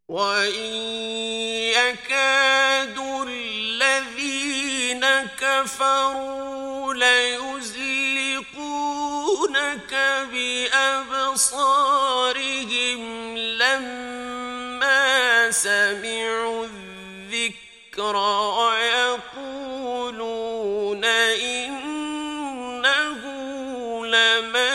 وَإِن يَكَادُ الَّذِينَ كَفَرُوا لَيُزْلِقُونَكَ بِأَبْصَارِهِمْ لَمَّا سَمِعُوا الذِّكْرَ وَيَقُولُونَ إِنَّهُ لَمَجْنُونٌ